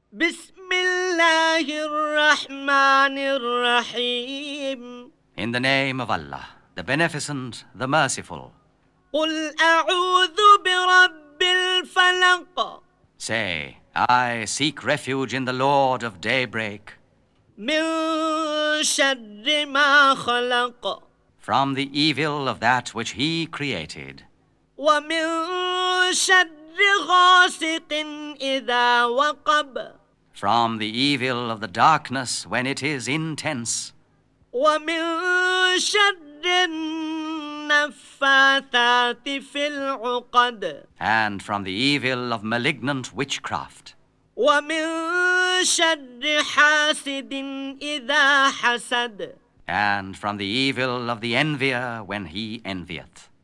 بسم الله الرحمن الرحيم. In the name of Allah, the Beneficent, the Merciful. قل أعوذ برب الفلق. Say, I seek refuge in the Lord of daybreak, من شر ما خلق. from the evil of that which He created, ومن شر غاسق إذا وقب. from the evil of the darkness when it is intense, ومن شر النفاثات في العقد. and from the evil of malignant witchcraft, ومن شر حاسد إذا حسد. and from the evil of the envier when he envieth.